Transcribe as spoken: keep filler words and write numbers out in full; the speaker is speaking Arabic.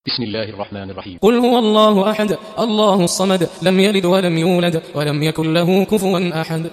بسم الله الرحمن الرحيم. قل هو الله أحد الله الصمد لم يلد ولم يولد ولم يكن له كفوا أحد.